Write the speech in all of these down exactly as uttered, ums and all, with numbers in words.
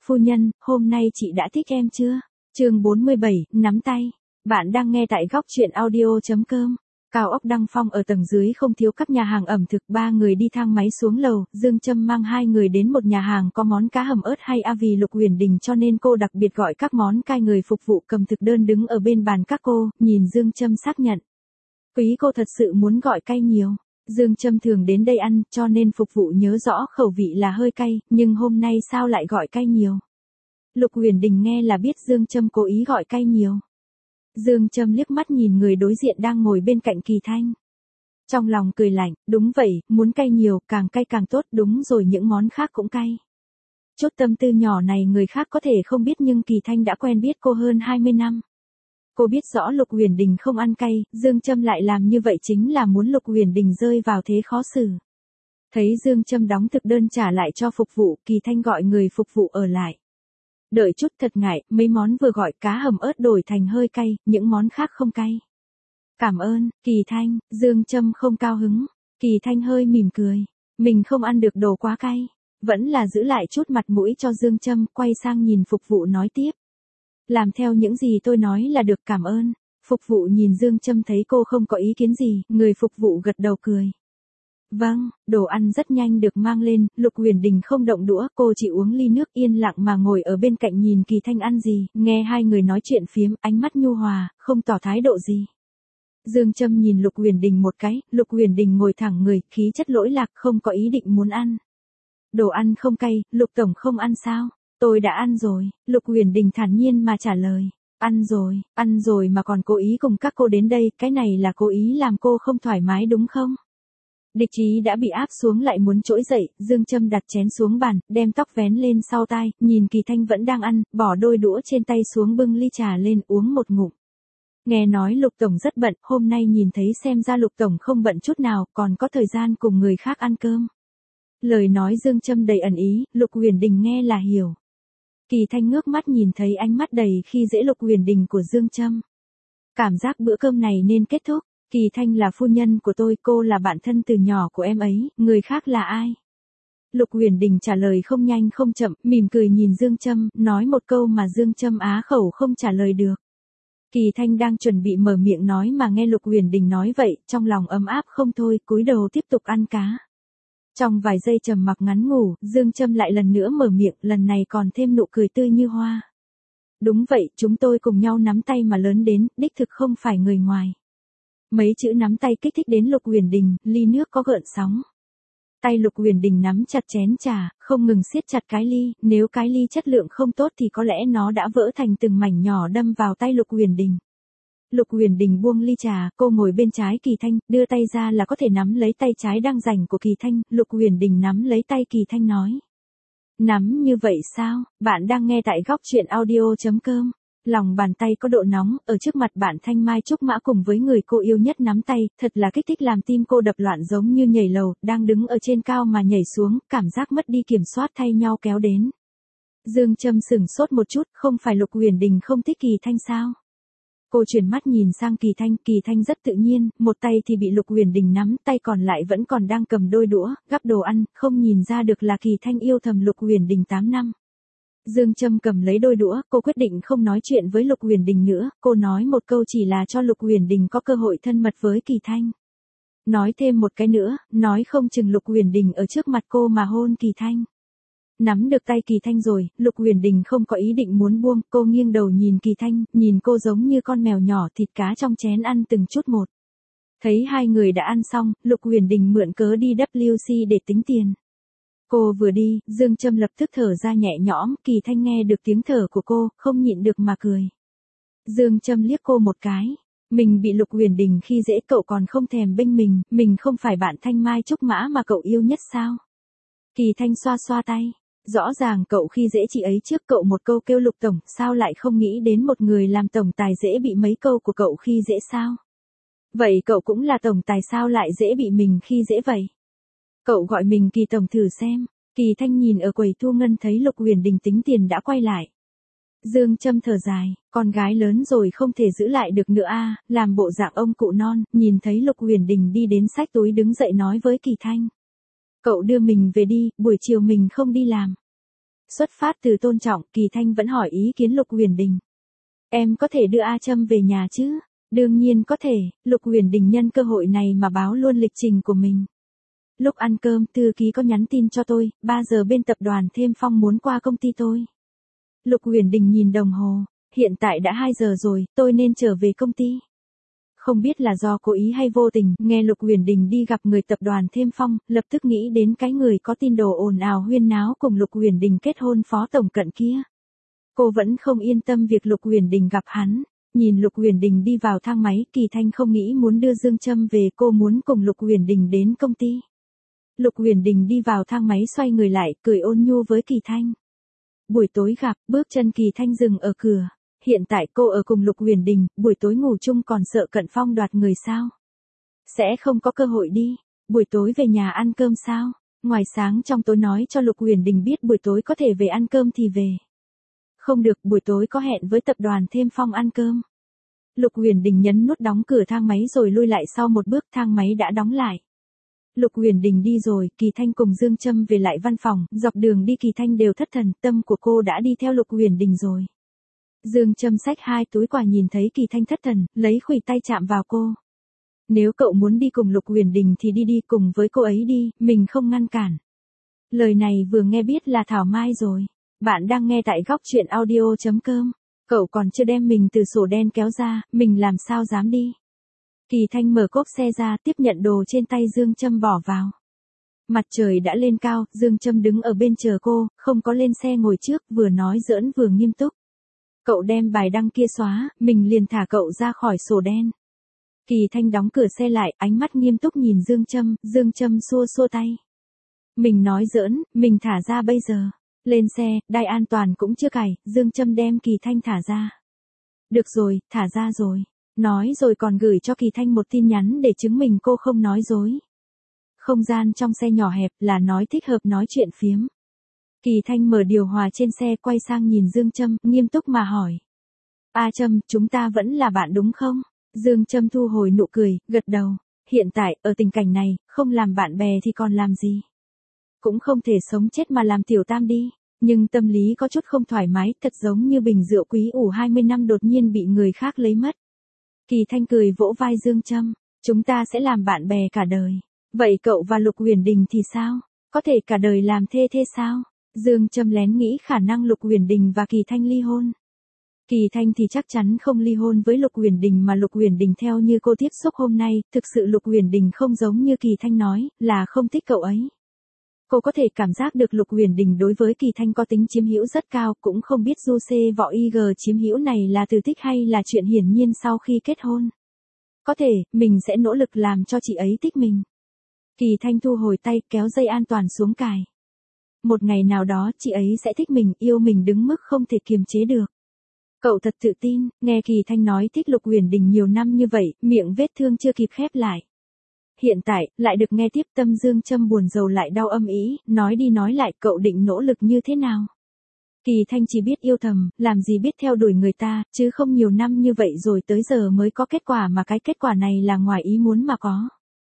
Phu nhân, hôm nay chị đã thích em chưa? Chương bốn mươi bảy, nắm tay. Bạn đang nghe tại góc truyện audio chấm com. Cao ốc Đăng Phong ở tầng dưới không thiếu các nhà hàng ẩm thực, ba người đi thang máy xuống lầu, Dương Trâm mang hai người đến một nhà hàng có món cá hầm ớt hay a vì Lục Huyền Đình cho nên cô đặc biệt gọi các món cay. Người phục vụ cầm thực đơn đứng ở bên bàn các cô, nhìn Dương Trâm xác nhận. Quý cô thật sự muốn gọi cay nhiều. Dương Trâm thường đến đây ăn, cho nên phục vụ nhớ rõ khẩu vị là hơi cay, nhưng hôm nay sao lại gọi cay nhiều? Lục Huyền Đình nghe là biết Dương Trâm cố ý gọi cay nhiều. Dương Trâm liếc mắt nhìn người đối diện đang ngồi bên cạnh Kỳ Thanh. Trong lòng cười lạnh, đúng vậy, muốn cay nhiều, càng cay càng tốt, đúng rồi, những món khác cũng cay. Chút tâm tư nhỏ này người khác có thể không biết nhưng Kỳ Thanh đã quen biết cô hơn hai mươi năm. Cô biết rõ Lục Huyền Đình không ăn cay, Dương Trâm lại làm như vậy chính là muốn Lục Huyền Đình rơi vào thế khó xử. Thấy Dương Trâm đóng thực đơn trả lại cho phục vụ, Kỳ Thanh gọi người phục vụ ở lại. Đợi chút, thật ngại, mấy món vừa gọi cá hầm ớt đổi thành hơi cay, những món khác không cay. Cảm ơn, Kỳ Thanh. Dương Trâm không cao hứng. Kỳ Thanh hơi mỉm cười. Mình không ăn được đồ quá cay. Vẫn là giữ lại chút mặt mũi cho Dương Trâm, quay sang nhìn phục vụ nói tiếp. Làm theo những gì tôi nói là được, cảm ơn. Phục vụ nhìn Dương Trâm thấy cô không có ý kiến gì, người phục vụ gật đầu cười. Vâng, đồ ăn rất nhanh được mang lên, Lục Huyền Đình không động đũa, cô chỉ uống ly nước yên lặng mà ngồi ở bên cạnh nhìn Kỳ Thanh ăn gì, nghe hai người nói chuyện phiếm, ánh mắt nhu hòa, không tỏ thái độ gì. Dương Trâm nhìn Lục Huyền Đình một cái, Lục Huyền Đình ngồi thẳng người, khí chất lỗi lạc, không có ý định muốn ăn. Đồ ăn không cay, Lục Tổng không ăn sao? Tôi đã ăn rồi, Lục Huyền Đình thản nhiên mà trả lời. Ăn rồi, ăn rồi mà còn cố ý cùng các cô đến đây, cái này là cố ý làm cô không thoải mái đúng không? Địch Chí đã bị áp xuống lại muốn trỗi dậy, Dương Trâm đặt chén xuống bàn, đem tóc vén lên sau tai, nhìn Kỳ Thanh vẫn đang ăn, bỏ đôi đũa trên tay xuống bưng ly trà lên uống một ngụm. Nghe nói Lục Tổng rất bận, hôm nay nhìn thấy xem ra Lục Tổng không bận chút nào, còn có thời gian cùng người khác ăn cơm. Lời nói Dương Trâm đầy ẩn ý, Lục Huyền Đình nghe là hiểu. Kỳ Thanh ngước mắt nhìn thấy ánh mắt đầy khi dễ Lục Huyền Đình của Dương Trâm. Cảm giác bữa cơm này nên kết thúc. Kỳ Thanh là phu nhân của tôi, cô là bạn thân từ nhỏ của em ấy, người khác là ai? Lục Huyền Đình trả lời không nhanh không chậm, mỉm cười nhìn Dương Trâm, nói một câu mà Dương Trâm á khẩu không trả lời được. Kỳ Thanh đang chuẩn bị mở miệng nói mà nghe Lục Huyền Đình nói vậy, trong lòng ấm áp không thôi, cúi đầu tiếp tục ăn cá. Trong vài giây trầm mặc ngắn ngủ, Dương Trâm lại lần nữa mở miệng, lần này còn thêm nụ cười tươi như hoa. Đúng vậy, chúng tôi cùng nhau nắm tay mà lớn đến, đích thực không phải người ngoài. Mấy chữ nắm tay kích thích đến Lục Huyền Đình, ly nước có gợn sóng. Tay Lục Huyền Đình nắm chặt chén trà, không ngừng siết chặt cái ly, nếu cái ly chất lượng không tốt thì có lẽ nó đã vỡ thành từng mảnh nhỏ đâm vào tay Lục Huyền Đình. Lục Huyền Đình buông ly trà, cô ngồi bên trái Kỳ Thanh, đưa tay ra là có thể nắm lấy tay trái đang rảnh của Kỳ Thanh, Lục Huyền Đình nắm lấy tay Kỳ Thanh nói. Nắm như vậy sao? Bạn đang nghe tại góc truyện audio chấm com. Lòng bàn tay có độ nóng, ở trước mặt bạn Thanh Mai Trúc Mã cùng với người cô yêu nhất nắm tay, thật là kích thích làm tim cô đập loạn giống như nhảy lầu, đang đứng ở trên cao mà nhảy xuống, cảm giác mất đi kiểm soát thay nhau kéo đến. Dương Trâm sửng sốt một chút, không phải Lục Huyền Đình không thích Kỳ Thanh sao? Cô chuyển mắt nhìn sang Kỳ Thanh, Kỳ Thanh rất tự nhiên, một tay thì bị Lục Huyền Đình nắm, tay còn lại vẫn còn đang cầm đôi đũa, gắp đồ ăn, không nhìn ra được là Kỳ Thanh yêu thầm Lục Huyền Đình tám năm. Dương Trâm cầm lấy đôi đũa, cô quyết định không nói chuyện với Lục Huyền Đình nữa, cô nói một câu chỉ là cho Lục Huyền Đình có cơ hội thân mật với Kỳ Thanh. Nói thêm một cái nữa, nói không chừng Lục Huyền Đình ở trước mặt cô mà hôn Kỳ Thanh. Nắm được tay Kỳ Thanh rồi, Lục Huyền Đình không có ý định muốn buông, cô nghiêng đầu nhìn Kỳ Thanh, nhìn cô giống như con mèo nhỏ, thịt cá trong chén ăn từng chút một. Thấy hai người đã ăn xong, Lục Huyền Đình mượn cớ đi W C để tính tiền. Cô vừa đi, Dương Trâm lập tức thở ra nhẹ nhõm, Kỳ Thanh nghe được tiếng thở của cô, không nhịn được mà cười. Dương Trâm liếc cô một cái. Mình bị Lục Huyền Đình khi dễ cậu còn không thèm bênh mình, mình không phải bạn Thanh Mai Trúc Mã mà cậu yêu nhất sao? Kỳ Thanh xoa xoa tay. Rõ ràng cậu khi dễ chị ấy trước cậu một câu kêu Lục Tổng, sao lại không nghĩ đến một người làm tổng tài dễ bị mấy câu của cậu khi dễ sao? Vậy cậu cũng là tổng tài sao lại dễ bị mình khi dễ vậy? Cậu gọi mình Kỳ Tổng thử xem. Kỳ Thanh nhìn ở quầy thu ngân thấy Lục Huyền Đình tính tiền đã quay lại. Dương Trâm thở dài, con gái lớn rồi không thể giữ lại được nữa a, làm bộ dạng ông cụ non, nhìn thấy Lục Huyền Đình đi đến xách túi đứng dậy nói với Kỳ Thanh. Cậu đưa mình về đi, buổi chiều mình không đi làm. Xuất phát từ tôn trọng, Kỳ Thanh vẫn hỏi ý kiến Lục Huyền Đình. Em có thể đưa A Trâm về nhà chứ? Đương nhiên có thể, Lục Huyền Đình nhân cơ hội này mà báo luôn lịch trình của mình. Lúc ăn cơm, thư ký có nhắn tin cho tôi, ba giờ bên tập đoàn Thêm Phong muốn qua công ty tôi. Lục Huyền Đình nhìn đồng hồ, hiện tại đã hai giờ rồi, tôi nên trở về công ty. Không biết là do cố ý hay vô tình, nghe Lục Huyền Đình đi gặp người tập đoàn Thêm Phong, lập tức nghĩ đến cái người có tin đồ ồn ào huyên náo cùng Lục Huyền Đình kết hôn phó tổng cận kia. Cô vẫn không yên tâm việc Lục Huyền Đình gặp hắn. Nhìn Lục Huyền Đình đi vào thang máy, Kỳ Thanh không nghĩ muốn đưa Dương Trâm về, cô muốn cùng Lục Huyền Đình đến công ty. Lục Huyền Đình đi vào thang máy xoay người lại, cười ôn nhu với Kỳ Thanh. Buổi tối gặp, bước chân Kỳ Thanh dừng ở cửa. Hiện tại cô ở cùng Lục Huyền Đình, buổi tối ngủ chung còn sợ Cận Phong đoạt người sao? Sẽ không có cơ hội đi. Buổi tối về nhà ăn cơm sao? Ngoài sáng trong tối nói cho Lục Huyền Đình biết buổi tối có thể về ăn cơm thì về. Không được, buổi tối có hẹn với tập đoàn Thêm Phong ăn cơm. Lục Huyền Đình nhấn nút đóng cửa thang máy rồi lui lại sau một bước, thang máy đã đóng lại. Lục Huyền Đình đi rồi, Kỳ Thanh cùng Dương Trâm về lại văn phòng, dọc đường đi Kỳ Thanh đều thất thần, tâm của cô đã đi theo Lục Huyền Đình rồi. Dương Trâm xách hai túi quà nhìn thấy Kỳ Thanh thất thần, lấy khuỷu tay chạm vào cô. Nếu cậu muốn đi cùng Lục Huyền Đình thì đi đi cùng với cô ấy đi, mình không ngăn cản. Lời này vừa nghe biết là thảo mai rồi. Bạn đang nghe tại góc truyện audio chấm com. Cậu còn chưa đem mình từ sổ đen kéo ra, mình làm sao dám đi. Kỳ Thanh mở cốp xe ra, tiếp nhận đồ trên tay Dương Trâm bỏ vào. Mặt trời đã lên cao, Dương Trâm đứng ở bên chờ cô, không có lên xe ngồi trước, vừa nói giỡn vừa nghiêm túc. Cậu đem bài đăng kia xóa, mình liền thả cậu ra khỏi sổ đen. Kỳ Thanh đóng cửa xe lại, ánh mắt nghiêm túc nhìn Dương Trâm, Dương Trâm xua xua tay. Mình nói giỡn, mình thả ra bây giờ. Lên xe, đai an toàn cũng chưa cài, Dương Trâm đem Kỳ Thanh thả ra. Được rồi, thả ra rồi. Nói rồi còn gửi cho Kỳ Thanh một tin nhắn để chứng minh cô không nói dối. Không gian trong xe nhỏ hẹp là nói thích hợp nói chuyện phiếm. Kỳ Thanh mở điều hòa trên xe quay sang nhìn Dương Trâm, nghiêm túc mà hỏi. A Trâm, chúng ta vẫn là bạn đúng không? Dương Trâm thu hồi nụ cười, gật đầu. Hiện tại, ở tình cảnh này, không làm bạn bè thì còn làm gì? Cũng không thể sống chết mà làm tiểu tam đi. Nhưng tâm lý có chút không thoải mái, thật giống như bình rượu quý ủ hai mươi năm đột nhiên bị người khác lấy mất. Kỳ Thanh cười vỗ vai Dương Trâm. Chúng ta sẽ làm bạn bè cả đời. Vậy cậu và Lục Huyền Đình thì sao? Có thể cả đời làm thê thê sao? Dương Trâm lén nghĩ khả năng Lục Huyền Đình và Kỳ Thanh ly hôn. Kỳ Thanh thì chắc chắn không ly hôn với Lục Huyền Đình, mà Lục Huyền Đình theo như cô tiếp xúc hôm nay, thực sự Lục Huyền Đình không giống như Kỳ Thanh nói, là không thích cậu ấy. Cô có thể cảm giác được Lục Huyền Đình đối với Kỳ Thanh có tính chiếm hữu rất cao, cũng không biết du xê võ y gờ chiếm hữu này là từ thích hay là chuyện hiển nhiên sau khi kết hôn. Có thể, mình sẽ nỗ lực làm cho chị ấy thích mình. Kỳ Thanh thu hồi tay, kéo dây an toàn xuống cài. Một ngày nào đó chị ấy sẽ thích mình, yêu mình đứng mức không thể kiềm chế được. Cậu thật tự tin, nghe Kỳ Thanh nói thích Lục Huyền Đình nhiều năm như vậy, miệng vết thương chưa kịp khép lại. Hiện tại, lại được nghe tiếp, tâm Dương Trâm buồn rầu lại đau âm ý, nói đi nói lại cậu định nỗ lực như thế nào? Kỳ Thanh chỉ biết yêu thầm, làm gì biết theo đuổi người ta, chứ không nhiều năm như vậy rồi tới giờ mới có kết quả, mà cái kết quả này là ngoài ý muốn mà có.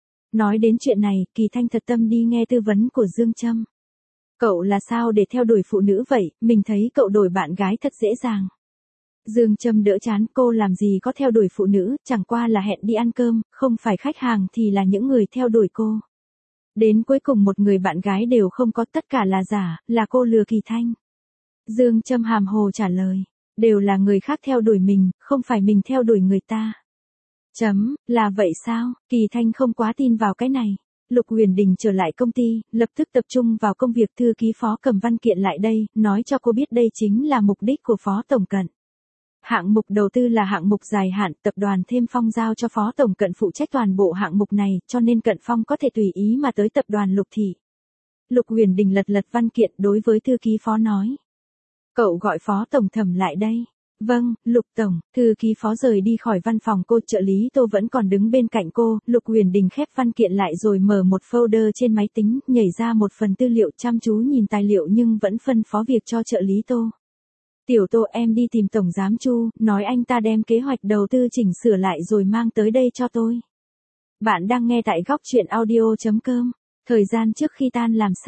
Nói đến chuyện này, Kỳ Thanh thật tâm đi nghe tư vấn của Dương Trâm. Cậu là sao để theo đuổi phụ nữ vậy, mình thấy cậu đổi bạn gái thật dễ dàng. Dương Trâm đỡ chán, cô làm gì có theo đuổi phụ nữ, chẳng qua là hẹn đi ăn cơm, không phải khách hàng thì là những người theo đuổi cô. Đến cuối cùng một người bạn gái đều không có, tất cả là giả, là cô lừa Kỳ Thanh. Dương Trâm hàm hồ trả lời, đều là người khác theo đuổi mình, không phải mình theo đuổi người ta. Chấm, là vậy sao? Kỳ Thanh không quá tin vào cái này. Lục Huyền Đình trở lại công ty, lập tức tập trung vào công việc, thư ký phó cầm văn kiện lại đây, nói cho cô biết đây chính là mục đích của phó tổng cận. Hạng mục đầu tư là hạng mục dài hạn, tập đoàn Thêm Phong giao cho phó tổng cận phụ trách toàn bộ hạng mục này, cho nên Cận Phong có thể tùy ý mà tới tập đoàn Lục thị. Lục Huyền Đình lật lật văn kiện đối với thư ký phó nói. Cậu gọi phó tổng thẩm lại đây. Vâng, Lục tổng, thư ký phó rời đi khỏi văn phòng cô, trợ lý Tô vẫn còn đứng bên cạnh cô, Lục Huyền Đình khép văn kiện lại rồi mở một folder trên máy tính, nhảy ra một phần tư liệu, chăm chú nhìn tài liệu nhưng vẫn phân phó việc cho trợ lý Tô. Tiểu Tô, em đi tìm tổng giám Chu, nói anh ta đem kế hoạch đầu tư chỉnh sửa lại rồi mang tới đây cho tôi. Bạn đang nghe tại góc truyện audio chấm com. Thời gian trước khi tan làm sao?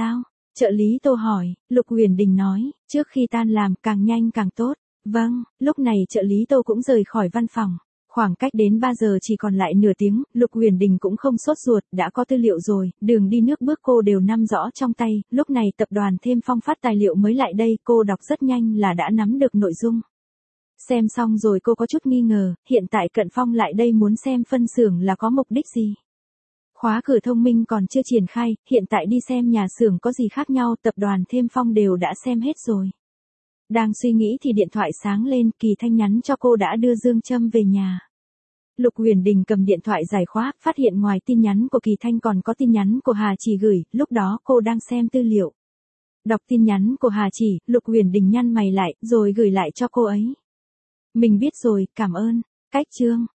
Trợ lý Tô hỏi, Lục Huyền Đình nói, trước khi tan làm càng nhanh càng tốt. Vâng, lúc này trợ lý Tô cũng rời khỏi văn phòng. Khoảng cách đến ba giờ chỉ còn lại nửa tiếng, Lục Huyền Đình cũng không sốt ruột, đã có tư liệu rồi, đường đi nước bước cô đều nắm rõ trong tay, lúc này tập đoàn Thêm Phong phát tài liệu mới lại đây, cô đọc rất nhanh là đã nắm được nội dung. Xem xong rồi cô có chút nghi ngờ, hiện tại Cận Phong lại đây muốn xem phân xưởng là có mục đích gì? Khóa cửa thông minh còn chưa triển khai, hiện tại đi xem nhà xưởng có gì khác nhau, tập đoàn Thêm Phong đều đã xem hết rồi. Đang suy nghĩ thì điện thoại sáng lên, Kỳ Thanh nhắn cho cô đã đưa Dương Trâm về nhà. Lục Huyền Đình cầm điện thoại giải khóa, phát hiện ngoài tin nhắn của Kỳ Thanh còn có tin nhắn của Hà Chỉ gửi, lúc đó cô đang xem tư liệu. Đọc tin nhắn của Hà Chỉ, Lục Huyền Đình nhăn mày lại, rồi gửi lại cho cô ấy. Mình biết rồi, cảm ơn. Cách chương